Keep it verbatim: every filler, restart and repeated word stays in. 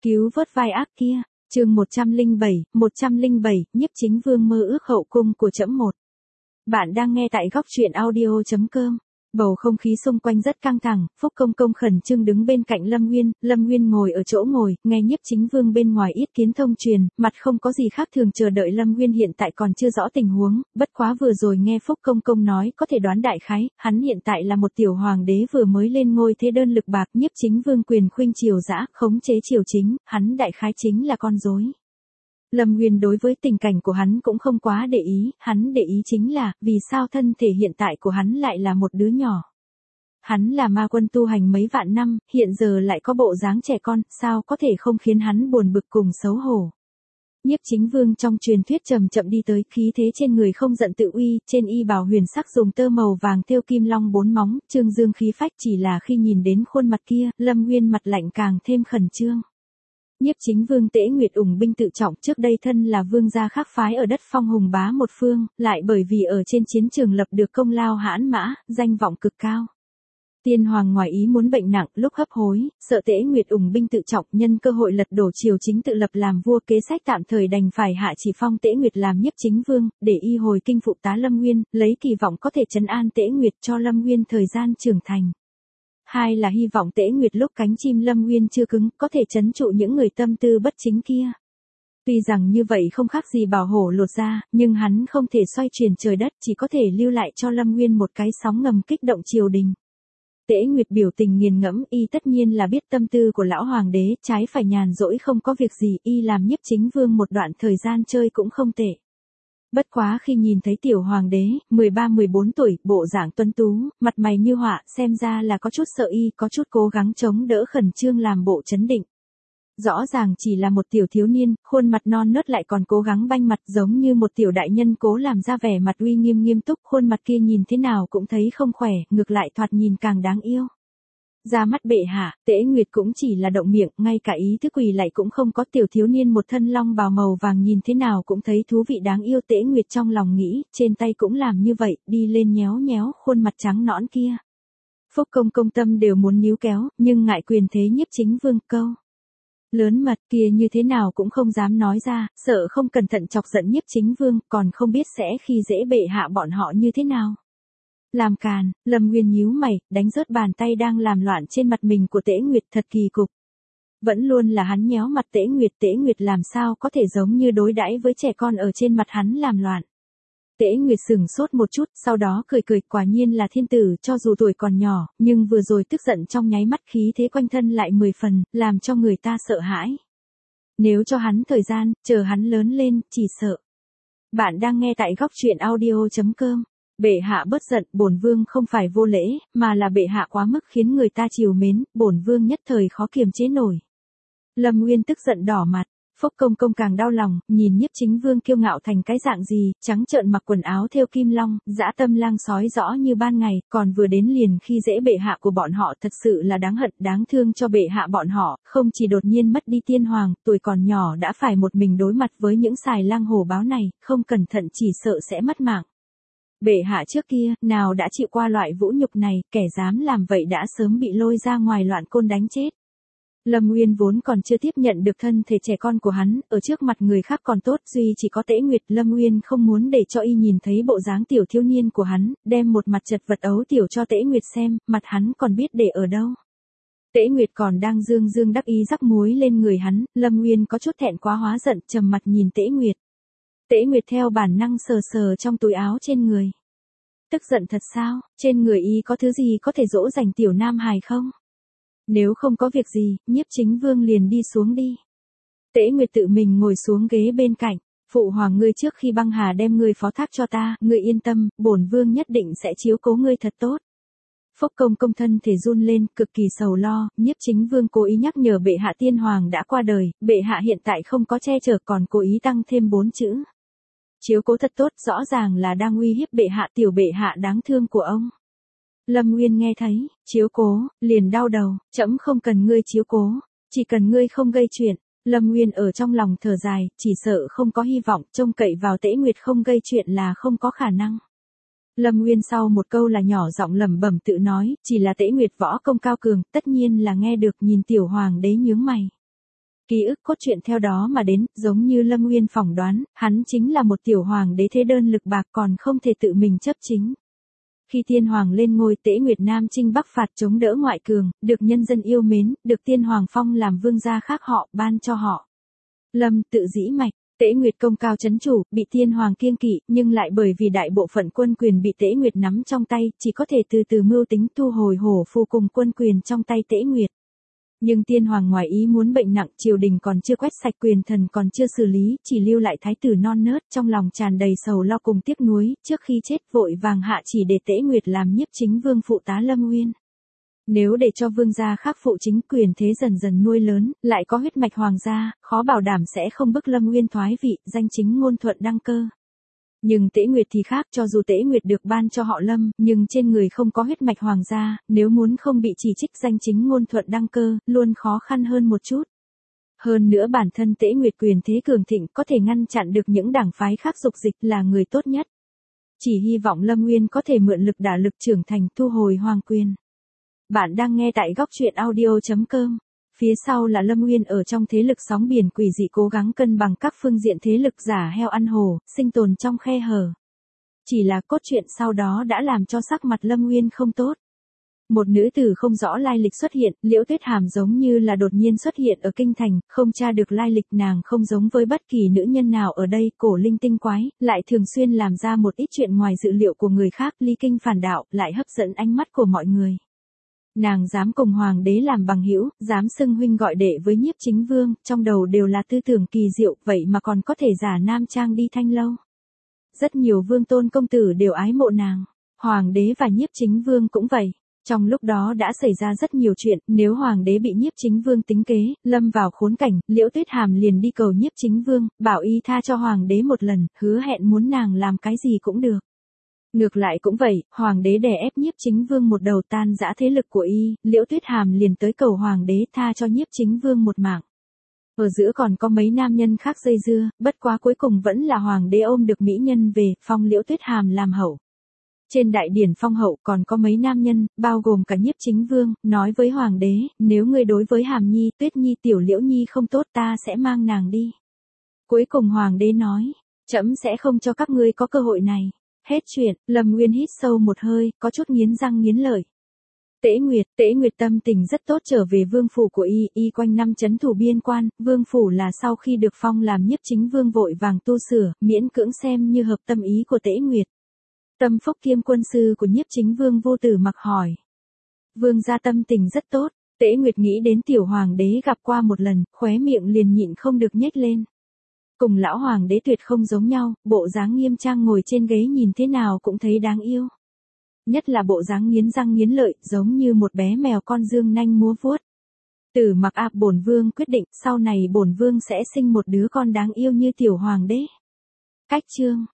Cứu vớt vai ác kia, chương một trăm lẻ bảy, một trăm lẻ bảy, Nhiếp Chính Vương mơ ước hậu cung của trẫm một. Bạn đang nghe tại góc truyện audio chấm com. Bầu không khí xung quanh rất căng thẳng, Phúc Công Công khẩn trương đứng bên cạnh Lâm Nguyên, Lâm Nguyên ngồi ở chỗ ngồi, nghe Nhiếp Chính Vương bên ngoài yết kiến thông truyền, mặt không có gì khác thường chờ đợi Lâm Nguyên hiện tại còn chưa rõ tình huống, bất quá vừa rồi nghe Phúc Công Công nói có thể đoán đại khái, hắn hiện tại là một tiểu hoàng đế vừa mới lên ngôi thế đơn lực bạc, Nhiếp Chính Vương quyền khuynh triều dã, khống chế triều chính, hắn đại khái chính là con rối. Lâm Nguyên đối với tình cảnh của hắn cũng không quá để ý, hắn để ý chính là, vì sao thân thể hiện tại của hắn lại là một đứa nhỏ. Hắn là ma quân tu hành mấy vạn năm, hiện giờ lại có bộ dáng trẻ con, sao có thể không khiến hắn buồn bực cùng xấu hổ. Nhiếp Chính Vương trong truyền thuyết chậm chậm đi tới, khí thế trên người không giận tự uy, trên y bào huyền sắc dùng tơ màu vàng thêu kim long bốn móng, trương dương khí phách, chỉ là khi nhìn đến khuôn mặt kia, Lâm Nguyên mặt lạnh càng thêm khẩn trương. Nhiếp Chính Vương Tễ Nguyệt ủng binh tự trọng, trước đây thân là vương gia khác phái ở đất Phong hùng bá một phương, lại bởi vì ở trên chiến trường lập được công lao hãn mã, danh vọng cực cao. Tiên hoàng ngoài ý muốn bệnh nặng, lúc hấp hối, sợ Tễ Nguyệt ủng binh tự trọng, nhân cơ hội lật đổ triều chính tự lập làm vua, kế sách tạm thời đành phải hạ chỉ phong Tễ Nguyệt làm Nhiếp Chính Vương, để y hồi kinh phụ tá Lâm Nguyên, lấy kỳ vọng có thể trấn an Tễ Nguyệt cho Lâm Nguyên thời gian trưởng thành. Hai là hy vọng Tễ Nguyệt lúc cánh chim Lâm Nguyên chưa cứng, có thể trấn trụ những người tâm tư bất chính kia. Tuy rằng như vậy không khác gì bảo hổ lột ra, nhưng hắn không thể xoay chuyển trời đất, chỉ có thể lưu lại cho Lâm Nguyên một cái sóng ngầm kích động triều đình. Tễ Nguyệt biểu tình nghiền ngẫm, y tất nhiên là biết tâm tư của lão hoàng đế, trái phải nhàn rỗi không có việc gì, y làm Nhiếp Chính Vương một đoạn thời gian chơi cũng không tệ. Bất quá khi nhìn thấy tiểu hoàng đế, mười ba mười bốn tuổi, bộ dạng tuấn tú, mặt mày như họa, xem ra là có chút sợ y, có chút cố gắng chống đỡ khẩn trương làm bộ trấn định. Rõ ràng chỉ là một tiểu thiếu niên, khuôn mặt non nớt lại còn cố gắng banh mặt giống như một tiểu đại nhân cố làm ra vẻ mặt uy nghiêm nghiêm túc, khuôn mặt kia nhìn thế nào cũng thấy không khỏe, ngược lại thoạt nhìn càng đáng yêu. Ra mắt bệ hạ, Tễ Nguyệt cũng chỉ là động miệng, ngay cả ý thức quỳ lại cũng không có, tiểu thiếu niên một thân long bào màu vàng nhìn thế nào cũng thấy thú vị đáng yêu. Tễ Nguyệt trong lòng nghĩ, trên tay cũng làm như vậy, đi lên nhéo nhéo khuôn mặt trắng nõn kia. Phúc Công Công tâm đều muốn níu kéo, nhưng ngại quyền thế Nhiếp Chính Vương câu lớn mật kia như thế nào cũng không dám nói ra, sợ không cẩn thận chọc giận Nhiếp Chính Vương, còn không biết sẽ khi dễ bệ hạ bọn họ như thế nào. Làm càn, Lâm Nguyên nhíu mày, đánh rớt bàn tay đang làm loạn trên mặt mình của Tễ Nguyệt, thật kỳ cục. Vẫn luôn là hắn nhéo mặt Tễ Nguyệt, Tễ Nguyệt làm sao có thể giống như đối đãi với trẻ con ở trên mặt hắn làm loạn. Tễ Nguyệt sừng sốt một chút, sau đó cười cười, quả nhiên là thiên tử, cho dù tuổi còn nhỏ, nhưng vừa rồi tức giận trong nháy mắt, khí thế quanh thân lại mười phần, làm cho người ta sợ hãi. Nếu cho hắn thời gian, chờ hắn lớn lên, chỉ sợ. Bạn đang nghe tại góc truyện audio chấm com. Bệ hạ bớt giận, bổn vương không phải vô lễ, mà là bệ hạ quá mức khiến người ta trìu mến, bổn vương nhất thời khó kiềm chế nổi. Lâm Nguyên tức giận đỏ mặt, Phúc Công Công càng đau lòng, nhìn Nhiếp Chính Vương kiêu ngạo thành cái dạng gì, trắng trợn mặc quần áo thêu kim long, dã tâm lang sói rõ như ban ngày, còn vừa đến liền khi dễ bệ hạ của bọn họ, thật sự là đáng hận, đáng thương cho bệ hạ bọn họ, không chỉ đột nhiên mất đi tiên hoàng, tuổi còn nhỏ đã phải một mình đối mặt với những xài lang hổ báo này, không cẩn thận chỉ sợ sẽ mất mạng. Bệ hạ trước kia, nào đã chịu qua loại vũ nhục này, kẻ dám làm vậy đã sớm bị lôi ra ngoài loạn côn đánh chết. Lâm Nguyên vốn còn chưa tiếp nhận được thân thể trẻ con của hắn, ở trước mặt người khác còn tốt, duy chỉ có Tễ Nguyệt, Lâm Nguyên không muốn để cho y nhìn thấy bộ dáng tiểu thiếu niên của hắn, đem một mặt chật vật ấu tiểu cho Tễ Nguyệt xem, mặt hắn còn biết để ở đâu. Tễ Nguyệt còn đang dương dương đắc ý rắc muối lên người hắn, Lâm Nguyên có chút thẹn quá hóa giận, trầm mặt nhìn Tễ Nguyệt. Tễ Nguyệt theo bản năng sờ sờ trong túi áo trên người. Tức giận thật sao, trên người y có thứ gì có thể dỗ dành tiểu nam hài không? Nếu không có việc gì, Nhiếp Chính Vương liền đi xuống đi. Tễ Nguyệt tự mình ngồi xuống ghế bên cạnh, phụ hoàng ngươi trước khi băng hà đem ngươi phó thác cho ta, ngươi yên tâm, bổn vương nhất định sẽ chiếu cố ngươi thật tốt. Phúc Công Công thân thể run lên, cực kỳ sầu lo, Nhiếp Chính Vương cố ý nhắc nhở bệ hạ tiên hoàng đã qua đời, bệ hạ hiện tại không có che chở, còn cố ý tăng thêm bốn chữ. Chiếu cố thật tốt, rõ ràng là đang uy hiếp bệ hạ, tiểu bệ hạ đáng thương của ông. Lâm Nguyên nghe thấy, chiếu cố, liền đau đầu, trẫm không cần ngươi chiếu cố, chỉ cần ngươi không gây chuyện. Lâm Nguyên ở trong lòng thở dài, chỉ sợ không có hy vọng, trông cậy vào Tễ Nguyệt không gây chuyện là không có khả năng. Lâm Nguyên sau một câu là nhỏ giọng lẩm bẩm tự nói, chỉ là Tễ Nguyệt võ công cao cường, tất nhiên là nghe được, nhìn tiểu hoàng đế nhướng mày. Ký ức cốt truyện theo đó mà đến, giống như Lâm Nguyên phỏng đoán, hắn chính là một tiểu hoàng đế thế đơn lực bạc còn không thể tự mình chấp chính. Khi tiên hoàng lên ngôi, Tế Nguyệt Nam chinh bắc phạt chống đỡ ngoại cường, được nhân dân yêu mến, được tiên hoàng phong làm vương gia khác họ, ban cho họ Lâm tự dĩ mạch. Tế Nguyệt công cao chấn chủ, bị tiên hoàng kiêng kỵ, nhưng lại bởi vì đại bộ phận quân quyền bị Tế Nguyệt nắm trong tay, chỉ có thể từ từ mưu tính thu hồi hổ phù cùng quân quyền trong tay Tế Nguyệt. Nhưng tiên hoàng ngoài ý muốn bệnh nặng, triều đình còn chưa quét sạch, quyền thần còn chưa xử lý, chỉ lưu lại thái tử non nớt, trong lòng tràn đầy sầu lo cùng tiếc nuối, trước khi chết vội vàng hạ chỉ để Tế Nguyệt làm nhiếp chính vương phụ tá Lâm Nguyên. Nếu để cho vương gia khác phụ chính quyền thế dần dần nuôi lớn, lại có huyết mạch hoàng gia, khó bảo đảm sẽ không bức Lâm Nguyên thoái vị, danh chính ngôn thuận đăng cơ. Nhưng Tế Nguyệt thì khác, cho dù Tế Nguyệt được ban cho họ Lâm, nhưng trên người không có huyết mạch hoàng gia, nếu muốn không bị chỉ trích danh chính ngôn thuận đăng cơ, luôn khó khăn hơn một chút. Hơn nữa bản thân Tế Nguyệt quyền thế cường thịnh, có thể ngăn chặn được những đảng phái khác dục dịch, là người tốt nhất. Chỉ hy vọng Lâm Nguyên có thể mượn lực đả lực trưởng thành, thu hồi hoàng quyền. Bạn đang nghe tại góc truyện audio chấm com. Phía sau là Lâm Nguyên ở trong thế lực sóng biển quỷ dị cố gắng cân bằng các phương diện thế lực, giả heo ăn hổ, sinh tồn trong khe hở. Chỉ là cốt truyện sau đó đã làm cho sắc mặt Lâm Nguyên không tốt. Một nữ tử không rõ lai lịch xuất hiện, Liễu Tuyết Hàm giống như là đột nhiên xuất hiện ở kinh thành, không tra được lai lịch, nàng không giống với bất kỳ nữ nhân nào ở đây, cổ linh tinh quái, lại thường xuyên làm ra một ít chuyện ngoài dự liệu của người khác, ly kinh phản đạo, lại hấp dẫn ánh mắt của mọi người. Nàng dám cùng hoàng đế làm bằng hữu, dám xưng huynh gọi đệ với nhiếp chính vương, trong đầu đều là tư tưởng kỳ diệu, vậy mà còn có thể giả nam trang đi thanh lâu. Rất nhiều vương tôn công tử đều ái mộ nàng, hoàng đế và nhiếp chính vương cũng vậy. Trong lúc đó đã xảy ra rất nhiều chuyện, nếu hoàng đế bị nhiếp chính vương tính kế, lâm vào khốn cảnh, Liễu Tuyết Hàm liền đi cầu nhiếp chính vương, bảo y tha cho hoàng đế một lần, hứa hẹn muốn nàng làm cái gì cũng được. Ngược lại cũng vậy, hoàng đế đè ép nhiếp chính vương một đầu, tan rã thế lực của y, Liễu Tuyết Hàm liền tới cầu hoàng đế tha cho nhiếp chính vương một mạng. Ở giữa còn có mấy nam nhân khác dây dưa, bất quá cuối cùng vẫn là hoàng đế ôm được mỹ nhân về, phong Liễu Tuyết Hàm làm hậu. Trên đại điển phong hậu còn có mấy nam nhân, bao gồm cả nhiếp chính vương, nói với hoàng đế, nếu ngươi đối với Hàm Nhi, Tuyết Nhi, Tiểu Liễu Nhi không tốt, ta sẽ mang nàng đi. Cuối cùng hoàng đế nói, trẫm sẽ không cho các ngươi có cơ hội này. Hết chuyện, Lâm Nguyên hít sâu một hơi, có chút nghiến răng nghiến lợi. Tế Nguyệt, Tế Nguyệt tâm tình rất tốt trở về vương phủ của y, y quanh năm trấn thủ biên quan, vương phủ là sau khi được phong làm nhiếp chính vương vội vàng tu sửa, miễn cưỡng xem như hợp tâm ý của Tế Nguyệt. Tâm phúc kiêm quân sư của nhiếp chính vương Vô Tử Mặc hỏi. Vương gia tâm tình rất tốt, Tế Nguyệt nghĩ đến tiểu hoàng đế gặp qua một lần, khóe miệng liền nhịn không được nhếch lên. Cùng lão hoàng đế tuyệt không giống nhau, bộ dáng nghiêm trang ngồi trên ghế nhìn thế nào cũng thấy đáng yêu. Nhất là bộ dáng nghiến răng nghiến lợi, giống như một bé mèo con dương nanh múa vuốt. Tử Mặc ạp bổn vương quyết định, sau này bổn vương sẽ sinh một đứa con đáng yêu như tiểu hoàng đế. Cách chương